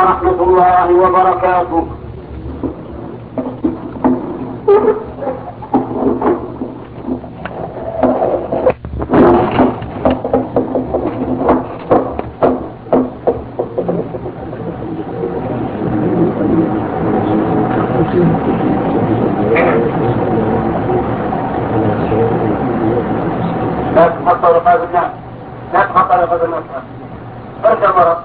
ورحمة الله وبركاته. لا تخطر رقاب الناس، لا تخطر رقاب الناس، ارجع مرة.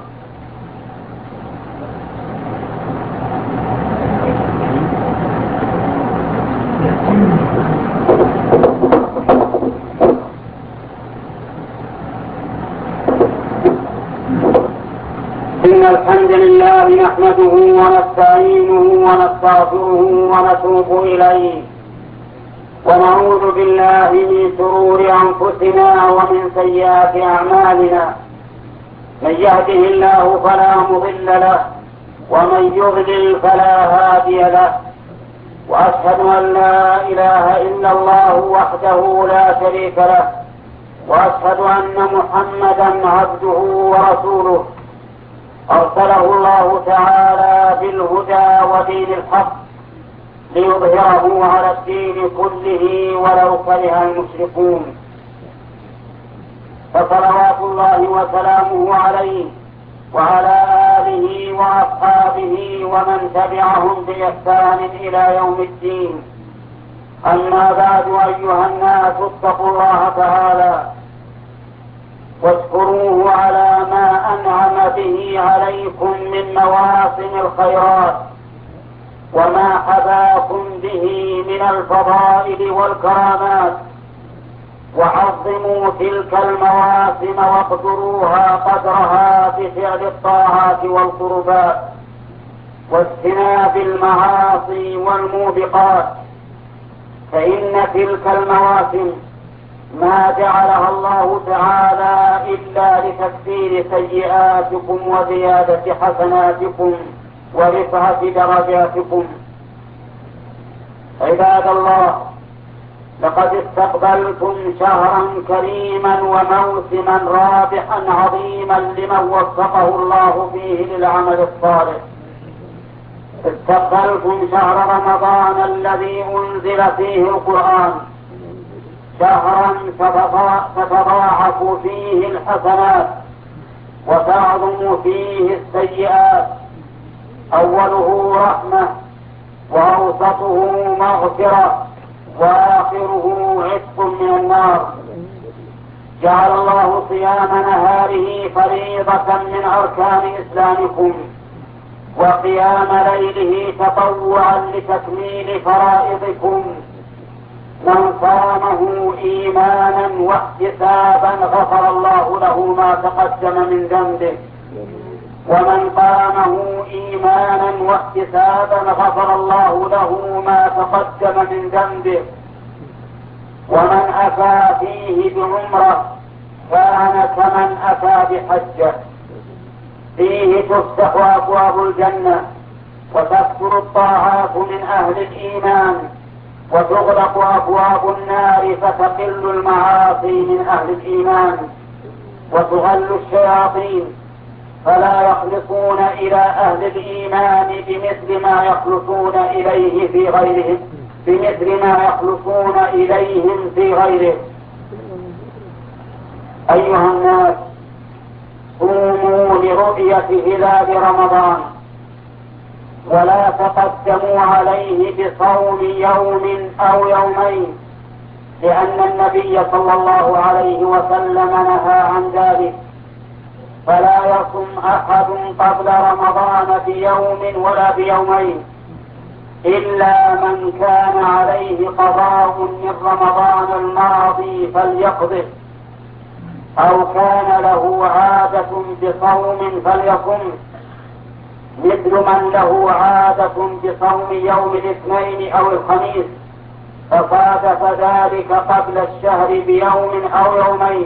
إن الحمد لله نحمده ونستعينه ونستغفره ونتوب إليه، ونعوذ بالله من شرور أنفسنا ومن سيئات أعمالنا. من يهده الله فلا مضل له، ومن يضلل فلا هادي له، وأشهد أن لا إله إلا الله وحده لا شريك له، وأشهد أن محمدا عبده ورسوله أرسله الله تعالى بالهدى ودين الحق ليظهره على الدين كله ولو كره المشركون. فصلوات الله وسلامه عليه وعلى آله وأصحابه ومن تبعهم بإحسان إلى يوم الدين. أما بعد، أيها الناس اتقوا الله تعالى واشكروه على ما أنعم به عليكم من مواسم الخيرات وما حباكم به من الفضائل والكرامات، وعظموا تلك المواسم واقدروها قدرها بفعل الطاعات والقربات واجتناب المعاصي والموبقات، فإن تلك المواسم ما جعلها الله تعالى إلا لتكفير سيئاتكم وزيادة حسناتكم ورفعة درجاتكم. عباد الله، لقد استقبلتم شهرا كريما وموسما رابحا عظيما لمن وفقه الله فيه للعمل الصالح. استقبلتم شهر رمضان الذي أنزل فيه القرآن، شهرا تتضاعف فيه الحسنات وتعظم فيه السيئات. أوله رحمة، وأوسطه مغفرة، وآخره عتق من النار. جعل الله صيام نهاره فريضة من أركان إسلامكم، وقيام ليله تطوعا لتكميل فرائضكم. من صامه إيمانا واحتسابا غفر الله له ما تقدم من ذنبه، ومن قامه إيمانا واحتسابا غفر الله له ما تقدم من ذنبه. ومن أتى فيه بعمرة كان كمن أتى بحجة. فيه تفتح أبواب الجنة وتكثر الطاعات من أهل الإيمان، وتغلق أبواب النار فتقل المعاصي من أهل الإيمان، وتغل الشياطين فلا يخلصون إلى أهل الإيمان بمثل ما يخلصون إليه في غيرهم، بمثل ما يخلصون إليهم في غيره. أيها الناس، صوموا لرؤية هلال رمضان، ولا تقدموا عليه بصوم يوم أو يومين، لأن النبي صلى الله عليه وسلم نهى عن ذلك. فلا يصم أحد قبل رمضان بيوم ولا بيومين، إلا من كان عليه قضاء من رمضان الماضي فليقضه، أو كان له عادة بصوم فليصم، مثل من له عادة بصوم يوم الاثنين أو الخميس فصادف ذلك قبل الشهر بيوم أو يومين،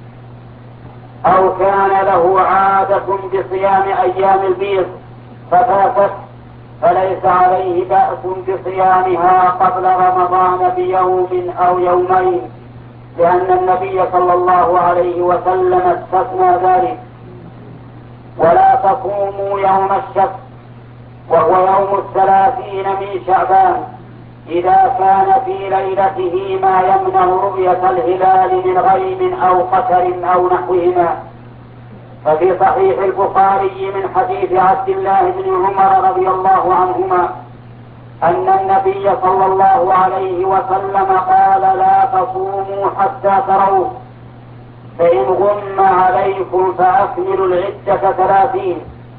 أو كان له عادة بصيام أيام البيض ففاتت، فليس عليه بأس بصيامها قبل رمضان بيوم أو يومين، لأن النبي صلى الله عليه وسلم استثنى ذلك. ولا تصوموا يوم الشك وهو يوم 30 من شعبان إذا كان في ليلته ما يمنع رؤية الهلال من غيم أو قتر أو نحوهما. ففي صحيح البخاري من حديث عبد الله بن عمر رضي الله عنهما أن النبي صلى الله عليه وسلم قال: لا تصوموا حتى تروا، فإن غم عليكم فأكملوا العدة 30.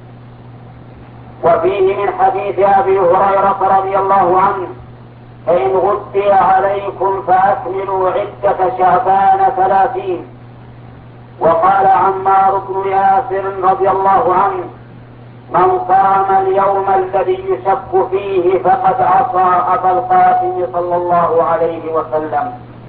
وفيه من حديث أبي هريرة رضي الله عنه: فإن غطي عليكم فأكملوا عدة شعبان 30. وقال عمار بن ياسر رضي الله عنه: من صام اليوم الذي يشك فيه فقد عصى أبا القاسم صلى الله عليه وسلم.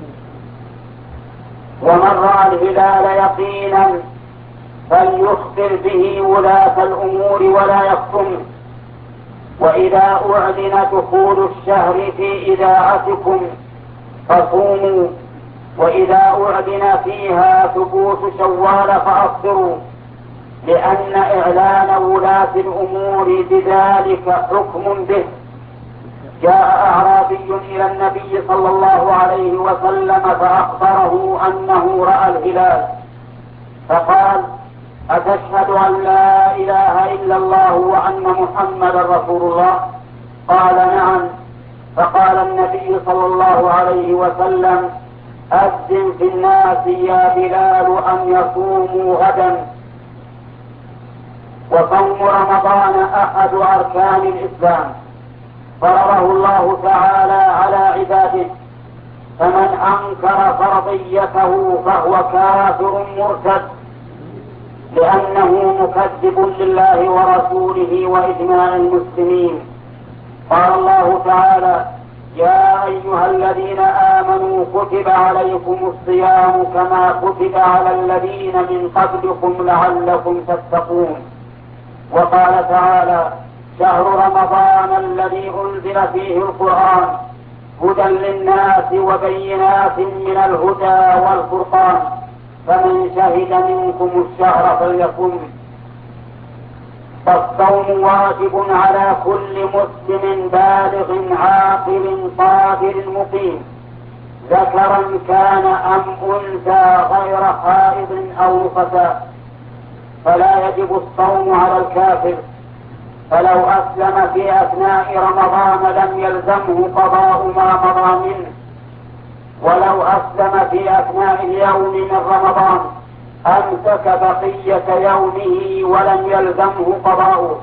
ومن رأى الهلال يقينا فليخبر به ولاة الأمور ولا يكتم. وإذا أعلن دخول الشهر في إذاعتكم فصوموا، وإذا أعلن فيها ثبوت شوال فأفطروا، لأن إعلان ولاة الأمور بذلك حكم به. جاء أعرابي إلى النبي صلى الله عليه وسلم فأخبره أنه رأى الهلال، فقال: أتشهد أن لا إله إلا الله وأن محمدا رسول الله؟ قال: نعم. فقال النبي صلى الله عليه وسلم: أذن في الناس يا بلال أن يصوموا غدا. وصوم رمضان أحد أركان الإسلام فرضه الله تعالى على عباده، فمن أنكر فرضيته فهو كافر مرتد، لأنه مكذب لله ورسوله وإجماع المسلمين. قال الله تعالى: يا أيها الذين آمنوا كتب عليكم الصيام كما كتب على الذين من قبلكم لعلكم تتقون. وقال تعالى: شهر رمضان الذي أنزل فيه القرآن هدى للناس وبينات من الهدى والفرقان، فمن شهد منكم الشهر فليصم. فالصوم واجب على كل مسلم بالغ عاقل قادر مقيم، ذكرا كان أم أنثى غير حائض أو نفساء. فلا يجب الصوم على الكافر، فلو أسلم في أثناء رمضان لم يلزمه قضاء ما مضى منه، ولو أسلم في أثناء اليوم من رمضان أمسك بقية يومه ولم يلزمه قضاؤه.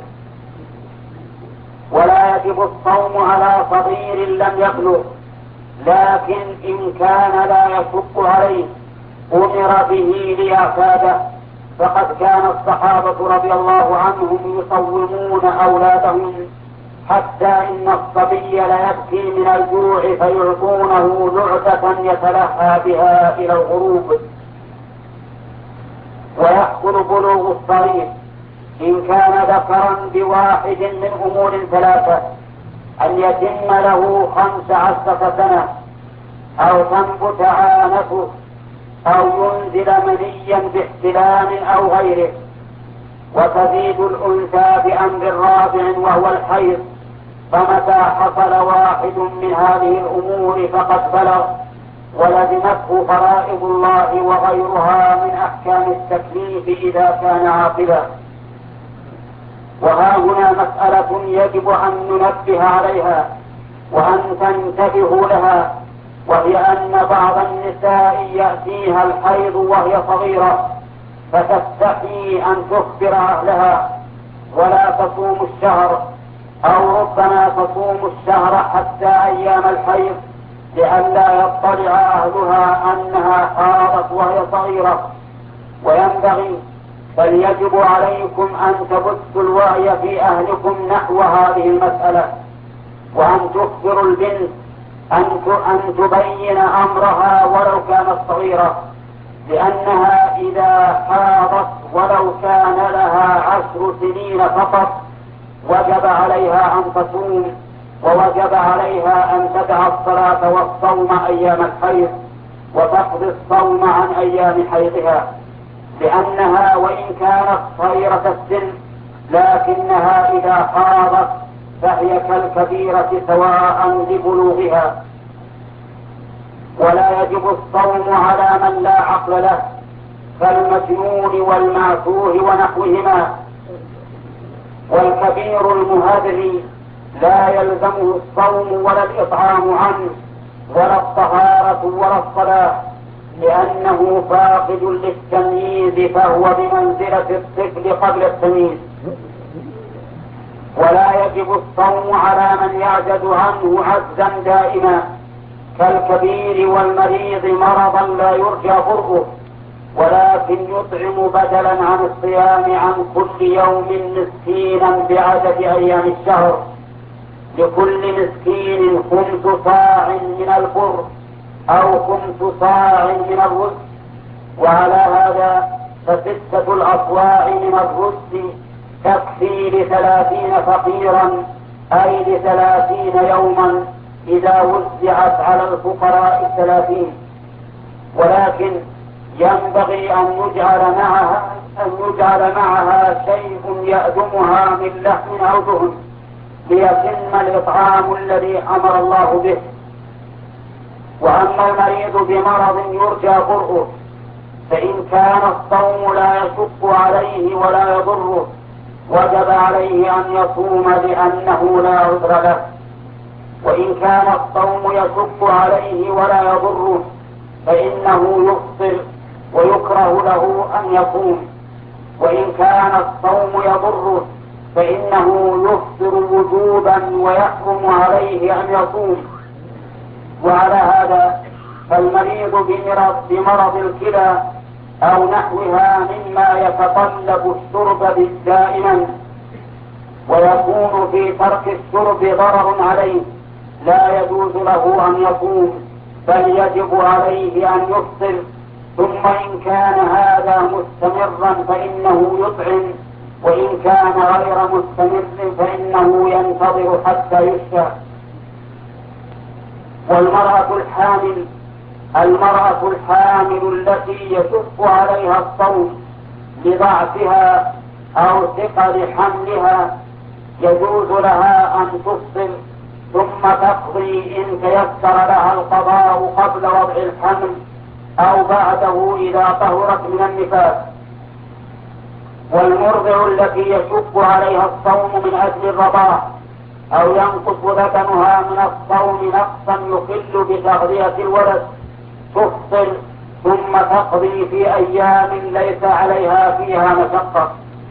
ولا يجب الصوم على صغير لم يبلغ، لكن إن كان لا يشق عليه أمر به ليعتاده، فقد كان الصحابة رضي الله عنهم يصومون أولادهم حتى إن الصبي ليبكي من الجوع فيعطونه لعبة يتلهى بها إلى الغروب. ويحصل بلوغ الصغير إن كان ذكرا بواحد من أمور 3: أن يتم له 15 سنة، أو تنبت عانته، أو ينزل منيا باحتلام أو غيره. وتزيد الأنثى بأمر رابع وهو الحيض، فمتى حصل واحد من هذه الأمور فقد بلغ ولزمته فرائض الله وغيرها من أحكام التكليف إذا كان عاقلا. وها هنا مسألة يجب أن ننبه عليها وأن تنتبهوا لها، وهي أن بعض النساء يأتيها الحيض وهي صغيرة فتستحي أن تخبر أهلها ولا تصوم الشهر، أو ربما تصوم الشهر حتى أيام الحيض لئلا يطلع أهلها أنها حاضت وهي صغيرة. وينبغي بل يجب عليكم أن تبثوا الوعي في أهلكم نحو هذه المسألة، وأن تخبروا البنت أن تبين أمرها ولو كانت صغيرة، لأنها إذا حاضت ولو كان لها 10 سنين فقط وجب عليها أن تصوم، ووجب عليها أن تدع الصلاة والصوم أيام الحيض وتقضي الصوم عن أيام حيضها. لأنها وإن كانت صغيرة السن لكنها إذا حاضت فهي كالكبيرة سواء لبلوغها. ولا يجب الصوم على من لا عقل له كالمجنون والمعتوه ونحوهما. والكبير المهذب لا يلزمه الصوم ولا الإطعام عنه ولا الطهارة ولا الصلاة، لأنه فاقد للتمييز فهو بمنزلة الطفل قبل التمييز. ولا يجب الصوم على من يعجز عنه عجزا دائما كالكبير والمريض مرضا لا يرجى برؤه، ولكن يطعم بدلا عن الصيام عن كل يوم مسكينا بعدد أيام الشهر، لكل مسكين 5 صاع من البر أو 5 صاع من الرز. وعلى هذا ف6 الأصواع من الرز تكفي ل30 فقيرا، أي ل30 يوما إذا وزعت على الفقراء 30. ولكن ينبغي أن يجعل معها شيء يأدمها من لحم أو دهن ليتم الإطعام الذي أمر الله به. وأما المريض بمرض يرجى برؤه فإن كان الصوم لا يشق عليه ولا يضره وجب عليه أن يصوم لأنه لا عذر له. وإن كان الصوم يشق عليه ولا يضره فإنه يفطر ويكره له أن يصوم. وإن كان الصوم يضره فإنه يفطر وجوبا ويحرم عليه أن يصوم. وعلى هذا فالمريض بمرض الكلى أو نحوها مما يتطلب الشرب دائما ويكون في ترك الشرب ضرر عليه لا يجوز له أن يصوم، بل يجب عليه أن يفطر. ثم إن كان هذا مستمرا فإنه يطعم، وإن كان غير مستمر فإنه ينتظر حتى يشفى. المرأة الحامل التي يشق عليها الصوم لضعفها أو ثقل حملها يجوز لها أن تفطر ثم تقضي إن تيسر لها القضاء قبل وضع الحمل أو بعده إذا طهرت من النفاس. والمرضع التي يشق عليها الصوم من أجل الرضاع أو ينقص بدنها من الصوم نقصا يخل بتغذية الولد تفطر ثم تقضي في أيام ليس عليها فيها مشقة.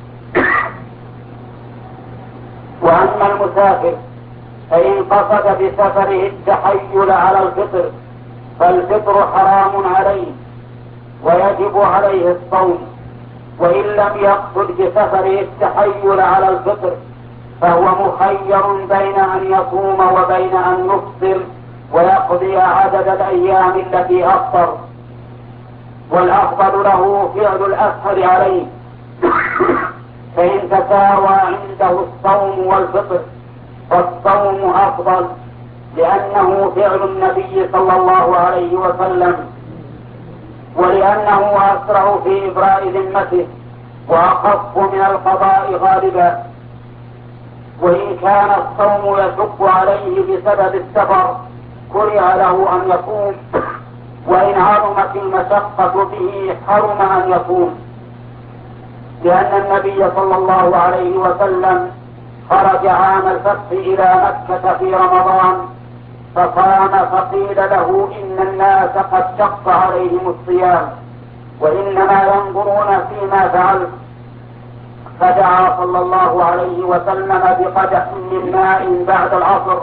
وأما المسافر فإن قصد بسفره التحيل على الفطر فالفطر حرام عليه ويجب عليه الصوم. وإن لم يقصد بسفره التحيل على الفطر فهو مخير بين أن يصوم وبين أن يفطر ويقضي عدد الأيام التي أفطر، والأفضل له فعل الأسهل عليه فإن تساوى عنده الصوم والفطر فالصوم أفضل، لأنه فعل النبي صلى الله عليه وسلم، ولأنه أسرع في إبراء ذمته وأخف من القضاء غالبا. وإن كان الصوم يشق عليه بسبب السفر كره له أن يصوم، وإن عظمت المشقة به حرم أن يصوم، لأن النبي صلى الله عليه وسلم خرج عام الفتح إلى مكة في رمضان فصام فقيل له إن الناس قد شق عليهم الصيام وإنما ينظرون فيما فعلت، فدعا صلى الله عليه وسلم بقدح من ماء بعد العصر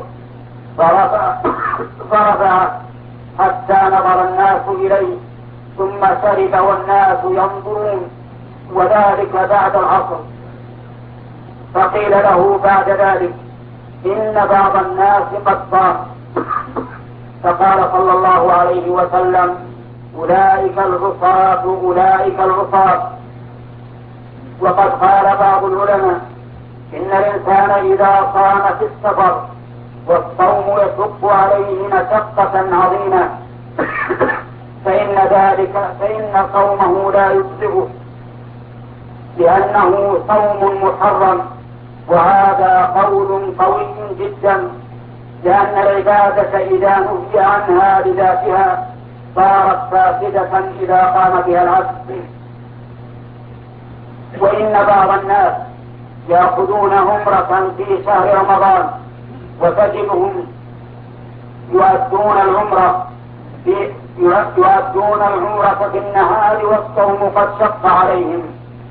فرفع حتى نظر الناس إليه ثم شرب والناس ينظرون، وذلك بعد العصر. فقيل له بعد ذلك إن بعض الناس قد صام، فقال صلى الله عليه وسلم أولئك العصاة. وقد قال بعض العلماء إن الإنسان إذا صام في السفر والصوم يشق عليه مشقة عظيمة فإن صومه لا يجزئه لأنه صوم محرم، وهذا قول قوي جدا، لأن العبادة إذا نهي عنها لذاتها صارت فاسدة إذا قام بها العبد. وإن بعض الناس يأخذون عمرة في شهر رمضان وتجدهم يؤدون العمرة في النهار والصوم قد شق عليهم.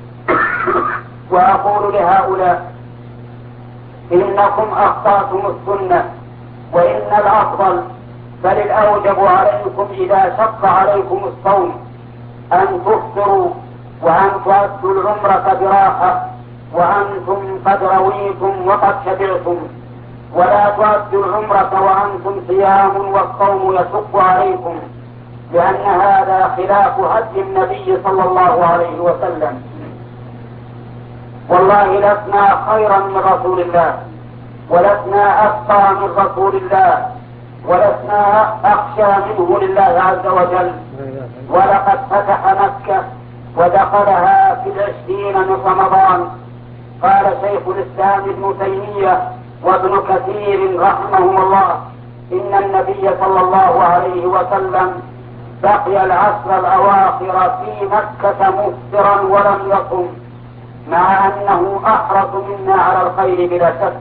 وأقول لهؤلاء: إنكم أخطأتم السنة، وإن الأفضل بل الأوجب عليكم إذا شق عليكم الصوم أن تفطروا وأن تؤدوا العمرة براحة وأنتم قد رويتم وقد شبعتم، ولا تؤدوا العمرة وأنتم صيام والصوم يشق عليكم، لأن هذا خلاف هدي النبي صلى الله عليه وسلم. والله لسنا خيرا من رسول الله، ولسنا أتقى من رسول الله، ولسنا أخشى منه لله عز وجل. ولقد فتح مكة ودخلها في 20 من رمضان. قال شيخ الإسلام ابن تيمية وابن كثير رحمهم الله: إن النبي صلى الله عليه وسلم بقي العشر الأواخر في مكة مفطرا ولم يصم، مع أنه أحرص منا على الخير بلا شك.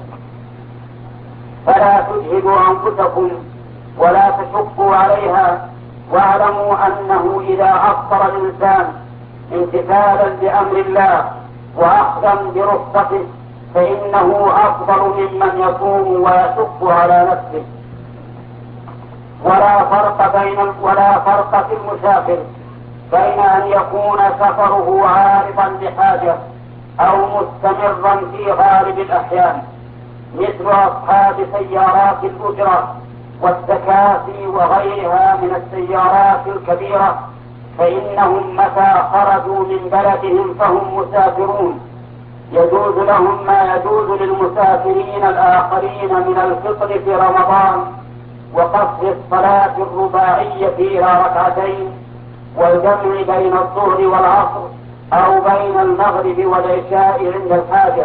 فلا تجهدوا أنفسكم ولا تشقوا عليها، واعلموا أنه إذا أفطر الإنسان امتثالا لأمر الله وأخذا برخصته فإنه أفضل ممن يصوم ويشق على نفسه. ولا فرق في المسافر بين أن يكون سفره عارضا لحاجة أو مستمرا في غالب الأحيان، مثل أصحاب سيارات الأجرة والتكاسي وغيرها من السيارات الكبيرة، فإنهم متى خرجوا من بلدهم فهم مسافرون، يجوز لهم ما يجوز للمسافرين الآخرين من الفطر في رمضان وقصر الصلاة الرباعية إلى ركعتين، والجمع بين الظهر والعصر أو بين المغرب والعشاء عند الحاجة.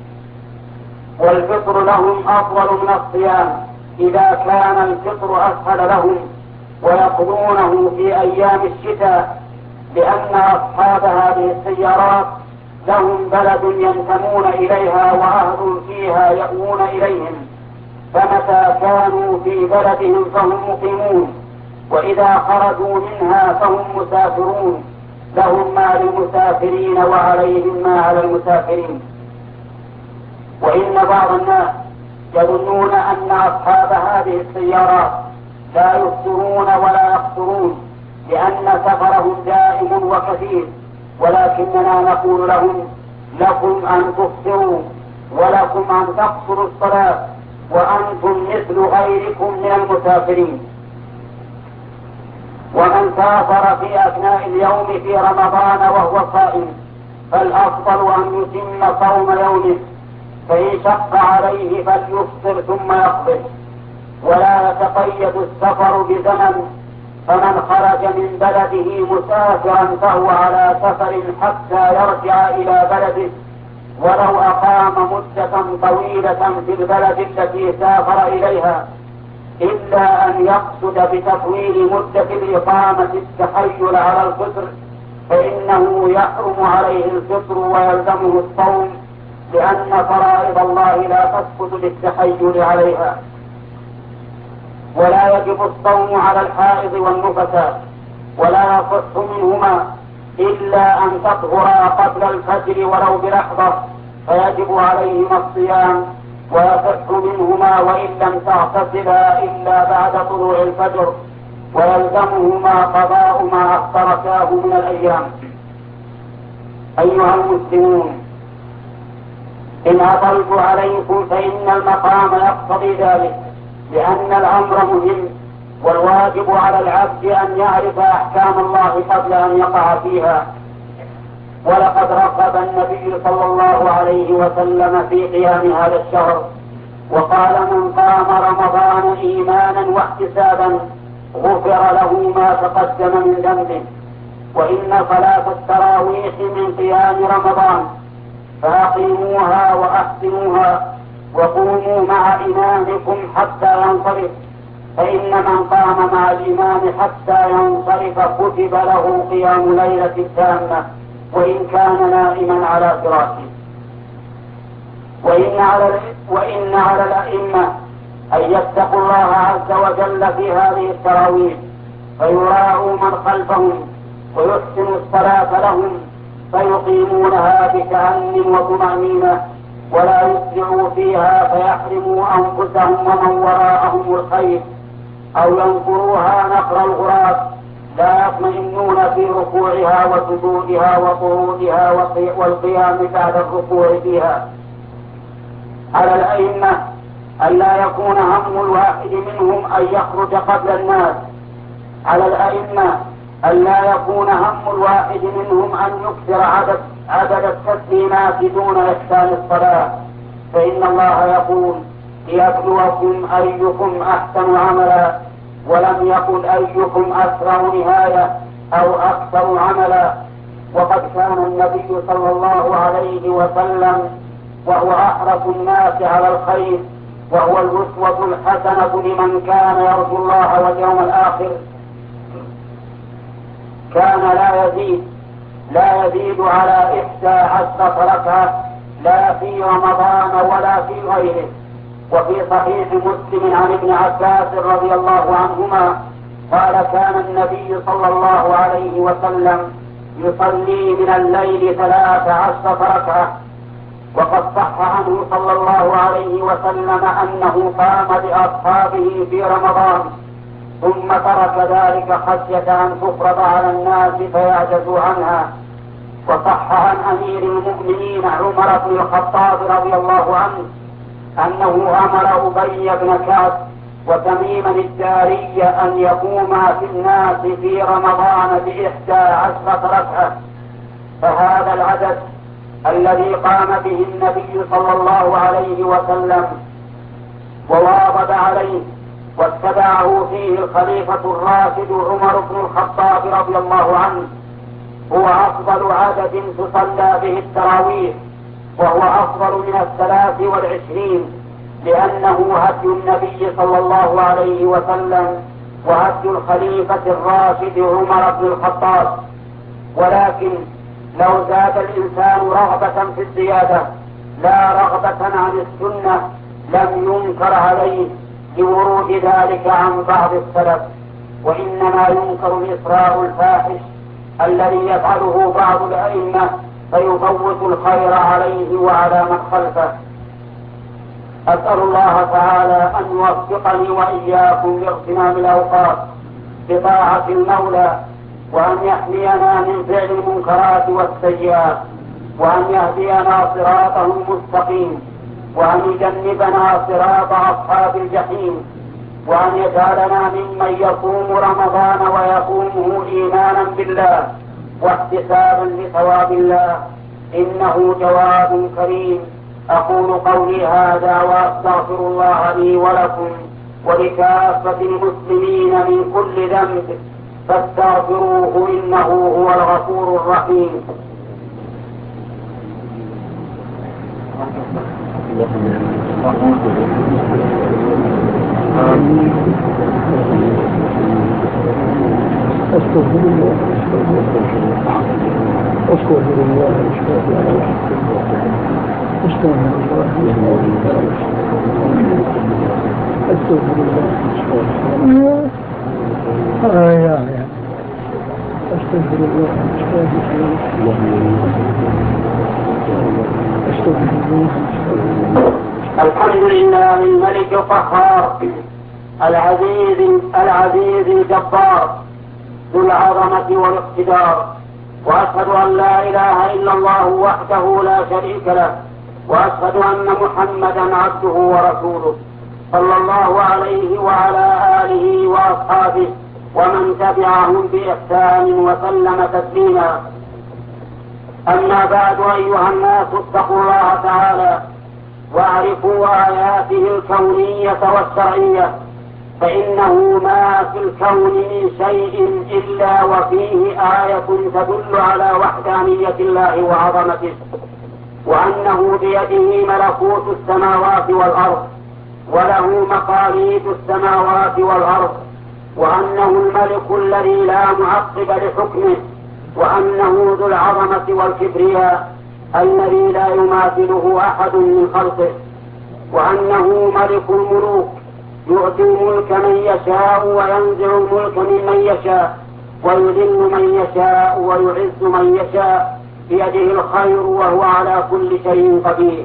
والفطر لهم أفضل من الصيام إذا كان الفطر أسهل لهم، ويقضونه في أيام الشتاء، لأن أصحاب هذه السيارات لهم بلد ينتمون إليها وأهل فيها يأوون إليهم، فمتى كانوا في بلدهم فهم مقيمون، وإذا خرجوا منها فهم مسافرون، لهم ما للمسافرين وعليهم ما على المسافرين. وإن بعض الناس يظنون أن أصحاب هذه السيارات لا يفطرون ولا يقصرون لأن سفرهم دائم وكثير، ولكننا نقول لهم: لكم أن تفطروا ولكم أن تقصروا الصلاة وأنتم مثل غيركم من المسافرين. ومن سافر في أثناء اليوم في رمضان وهو صائم فالأفضل أن يتم صوم يومه، فإن شق عليه فليفطر ثم يقضي، ولا يتقيد السفر بزمن، فمن خرج من بلده مسافرا فهو على سفر حتى يرجع إلى بلده، ولو أقام مدة طويلة في البلد التي سافر إليها، إلا أن يقصد بتطويل مدة الإقامة التحيل على الفطر، فإنه يحرم عليه الفطر ويلزمه الصوم، لأن فرائض الله لا تسقط بالتحيل عليها. ولا يجب الصوم على الحائض والنفساء، ولا يصح منهما إلا أن تطهرا قبل الفجر ولو بلحظة، فيجب عليهما الصيام، ويصح منهما وإن لم تغتسلا إلا بعد طلوع الفجر، ويلزمهما قضاء ما أخطرتاه من الأيام. أيها المسلمون، إن أطلت عليكم فإن المقام يقتضي ذلك، لأن الأمر مهم، والواجب على العبد أن يعرف أحكام الله قبل أن يقع فيها. ولقد رغب النبي صلى الله عليه وسلم في قيام هذا الشهر، وقال: من قام رمضان إيمانا واحتسابا غفر له ما تقدم من ذنبه. وإن صلاة التراويح من من قيام رمضان، فأقيموها وأحسنوها وقوموا مع إمامكم حتى ينصرف، فإن من قام مع الإمام حتى ينصرف كتب له قيام ليلة تامة وإن كان نائما على فراشه. وإن على الأئمة أن يتقوا الله عز وجل في هذه التراويح، فيراعوا من خلفهم ويحسنوا الصلاة لهم، فيقيمونها بتأن وطمأنينة، ولا يسرعوا فيها فيحرموا أنفسهم ومن وراءهم الخير، أو ينقروها نقر الغراب، لا يطمئنون في ركوعها وسجودها وقعودها والقيام بعد الركوع فيها. على الأئمة أن لا يكون هم الواحد منهم أن يخرج قبل الناس. على الأئمة أن لا يكون هم الواحد منهم أن يكثر عدد التسليمات دون إحسان الصلاة، فإن الله يقول ليبلوكم أيكم أحسن عملا، ولم يقل أيكم أسرع نهاية أو أكثر عملا. وقد كان النبي صلى الله عليه وسلم وهو أحرص الناس على الخير، وهو الأسوة الحسنة لمن كان يرجو الله واليوم الآخر، كان لا يزيد على 11 ركعة، لا في رمضان ولا في غيره. وفي صحيح مسلم عن ابن عباس رضي الله عنهما قال كان النبي صلى الله عليه وسلم يصلي من الليل 13 ركعة. وقد صح عنه صلى الله عليه وسلم أنه قام بأصحابه في رمضان ثم ترك ذلك خشية أن تفرض على الناس فيعجزوا عنها. وصح عن أمير المؤمنين عمر بن الخطاب رضي الله عنه أنه أمر أبي بن كعب وتميما الداري أن يقوما في الناس في رمضان ب11 ركعة. فهذا العدد الذي قام به النبي صلى الله عليه وسلم وواظب عليه واتبعه فيه الخليفة الراشد عمر بن الخطاب رضي الله عنه هو أفضل عدد تصلى به التراويح، وهو أفضل من 23، لأنه هدي النبي صلى الله عليه وسلم وهدي الخليفة الراشد عمر بن الخطاب. ولكن لو زاد الإنسان رغبة في الزيادة لا رغبة عن السنة لم ينكر عليه لورود ذلك عن بعض السلف، وإنما ينكر الإسراء الفاحش الذي يفعله بعض الأئمة فيفوت الخير عليه وعلى من خلفه. أسأل الله تعالى أن يوفقني وإياكم لاغتنام الأوقات بطاعة المولى، وأن يحمينا من فعل المنكرات والسيئات، وأن يهدينا صراطه المستقيم، وأن يجنبنا صراط أصحاب الجحيم، وأن يجعلنا ممن يصوم رمضان ويقومه إيمانا بالله واحتسابا لثواب الله، إنه جواد كريم. أقول قولي هذا وأستغفر الله لي ولكم ولكافة المسلمين من كل ذنب فاستغفروه إنه هو الغفور الرحيم. أستغفر الله أستغفر الله الحمد لله الملك القهار العزيز الجبار ذو العظمة والاقتدار، وأشهد أن لا إله إلا الله وحده لا شريك له، وأشهد أن محمدا عبده ورسوله صلى الله عليه وعلى آله وأصحابه ومن تبعهم بإحسان وسلم تسليما. أما بعد، أيها الناس اتقوا الله تعالى واعرفوا آياته الكونية والشرعية، فإنه ما في الكون من شيء إلا وفيه آية تدل على وحدانية الله وعظمته، وأنه بيده ملكوت السماوات والأرض، وله مقاليد السماوات والأرض، وأنه الملك الذي لا معقب لحكمه، وأنه ذو العظمة والكبرياء الذي لا يماثله أحد من خلقه، وأنه ملك الملوك يؤتي الملك من يشاء وينزع الملك ممن يشاء ويذل من يشاء ويعز من يشاء، بيده الخير وهو على كل شيء قدير.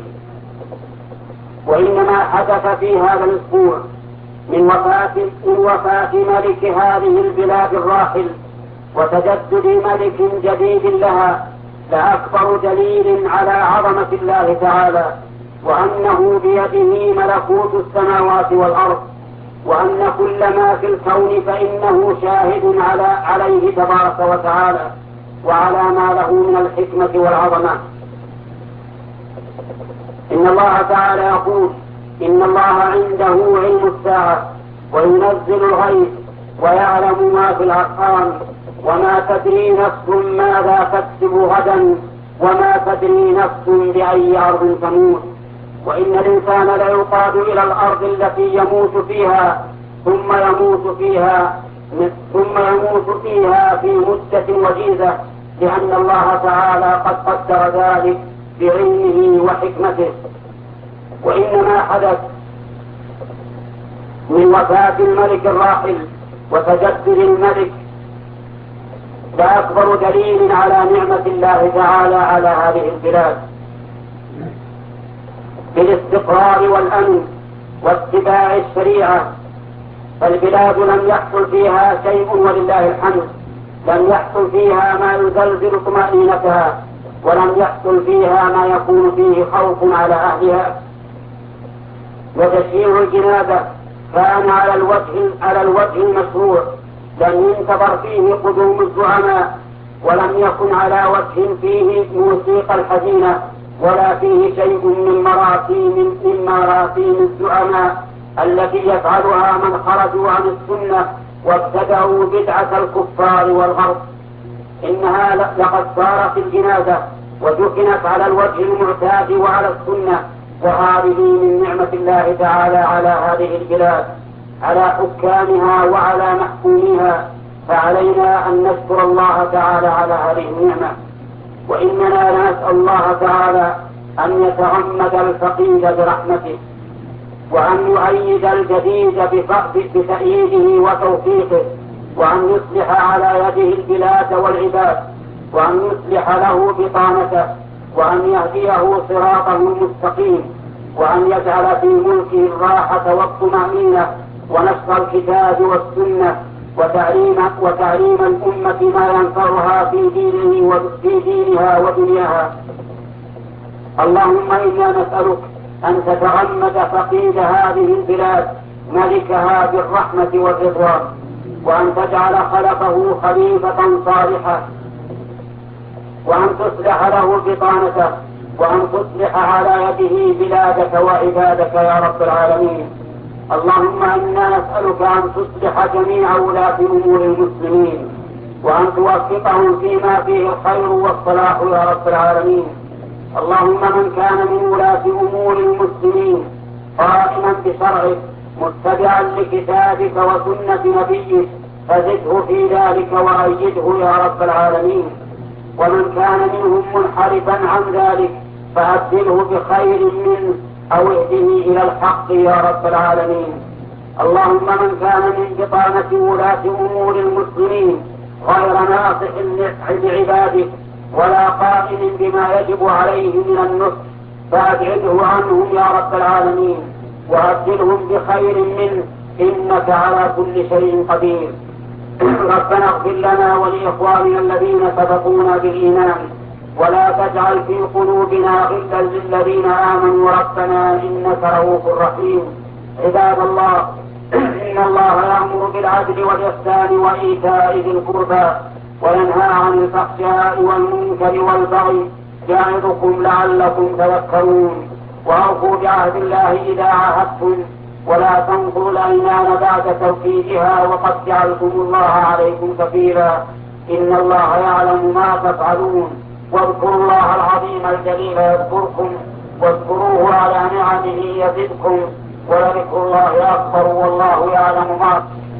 وإنما حدث في هذا الأسبوع من وفاة ملك هذه البلاد الراحل وتجدد ملك جديد لها لأكبر دليل على عظمة الله تعالى، وأنه بيده ملكوت السماوات والأرض، وأن كل ما في الكون فإنه شاهد عليه تبارك وتعالى وعلى ما له من الحكمة والعظمة. إن الله تعالى يقول: إن الله عنده علم الساعة وينزل الغيث ويعلم ما في الأرحام وما تدري نفس ماذا تكسب غدا وما تدري نفس بأي أرض تموت، وإن الإنسان ليقاد إلى الأرض التي يموت فيها ثم يموت فيها في مدة وجيزة، لأن الله تعالى قد قدر ذلك بعلمه وحكمته. وإنما حدث من وفاة الملك الراحل وتجدد الملك فأكبر دليل على نعمة الله تعالى على هذه البلاد بالاستقرار والأمن واتباع الشريعة. فالبلاد لم يحصل فيها شيء ولله الحمد، لم يحصل فيها ما يزلزل طمأنينتها، ولم يحصل فيها ما يكون فيه خوف على أهلها. وتشييع الجنازة كان على الوجه المشروع، لم ينتظر فيه قدوم الزعماء، ولم يكن على وجه فيه موسيقى الحزينة، ولا فيه شيء من مراسيم الزعماء التي يفعلها من خرجوا عن السنة وابتدعوا بدعة الكفار والغرب. إنها لقد صارت الجنازة ودفنت على الوجه المعتاد وعلى السنة، وهذه من نعمة الله تعالى على هذه البلاد، على حكامها وعلى محكوميها، فعلينا أن نشكر الله تعالى على هذه النعمة. وإننا نسأل الله تعالى أن يتغمد الفقيد برحمته، وأن يؤيد الجديد بتأييده وتوفيقه، وأن يصلح على يده البلاد والعباد، وأن يصلح له بطانته، وأن يهديه صراطه المستقيم، وأن يجعل في ملكه الراحة والطمأنينة ونشر الكتاب والسنة وتعليم الأمة ما ينفعها في دينها ودنياها. اللهم إنا نسألك أن تتغمد فقيد هذه البلاد ملكها بالرحمة والرضوان، وأن تجعل خلفه خليفة صالحة، وأن تصلح له بطانته، وأن تصلح على يده بلادك وعبادك يا رب العالمين. اللهم إنا نسألك أن تصلح جميع ولاة أمور المسلمين، وأن توفقهم فيما فيه الخير والصلاح يا رب العالمين. اللهم من كان من ولاة أمور المسلمين قائما بشرعك متبعا لكتابك وسنة نبيك فزده في ذلك وأيده يا رب العالمين. ومن كان منهم منحرفا عن ذلك فأبدله بخير منه أو اهده إلى الحق يا رب العالمين. اللهم من كان من بطانة ولاة أمور المسلمين غير ناصح لعبادك ولا قائم بما يجب عليه من النصح فأبعده عنهم يا رب العالمين، وأبدلهم بخير منه إنك على كل شيء قدير. ربنا اغفر لنا ولإخواننا الذين سبقونا بالإيمان، ولا تجعل في قلوبنا غلا للذين آمنوا ربنا إنك رؤوف رحيم. عباد الله، إن الله يأمر بالعدل والإحسان وإيتاء ذي القربى وينهى عن الفحشاء والمنكر والبغي يعظكم لعلكم تذكرون. وأوفوا بعهد الله إذا عاهدتم، ولا تنقضوا الأيمان بعد توكيدها وقد جعلتم الله عليكم كفيلا إن الله يعلم ما تفعلون واذكروا الله العظيم الجليل يذكركم واذكروه على نعمه يزدكم ولذكر الله أكبر والله يعلم ما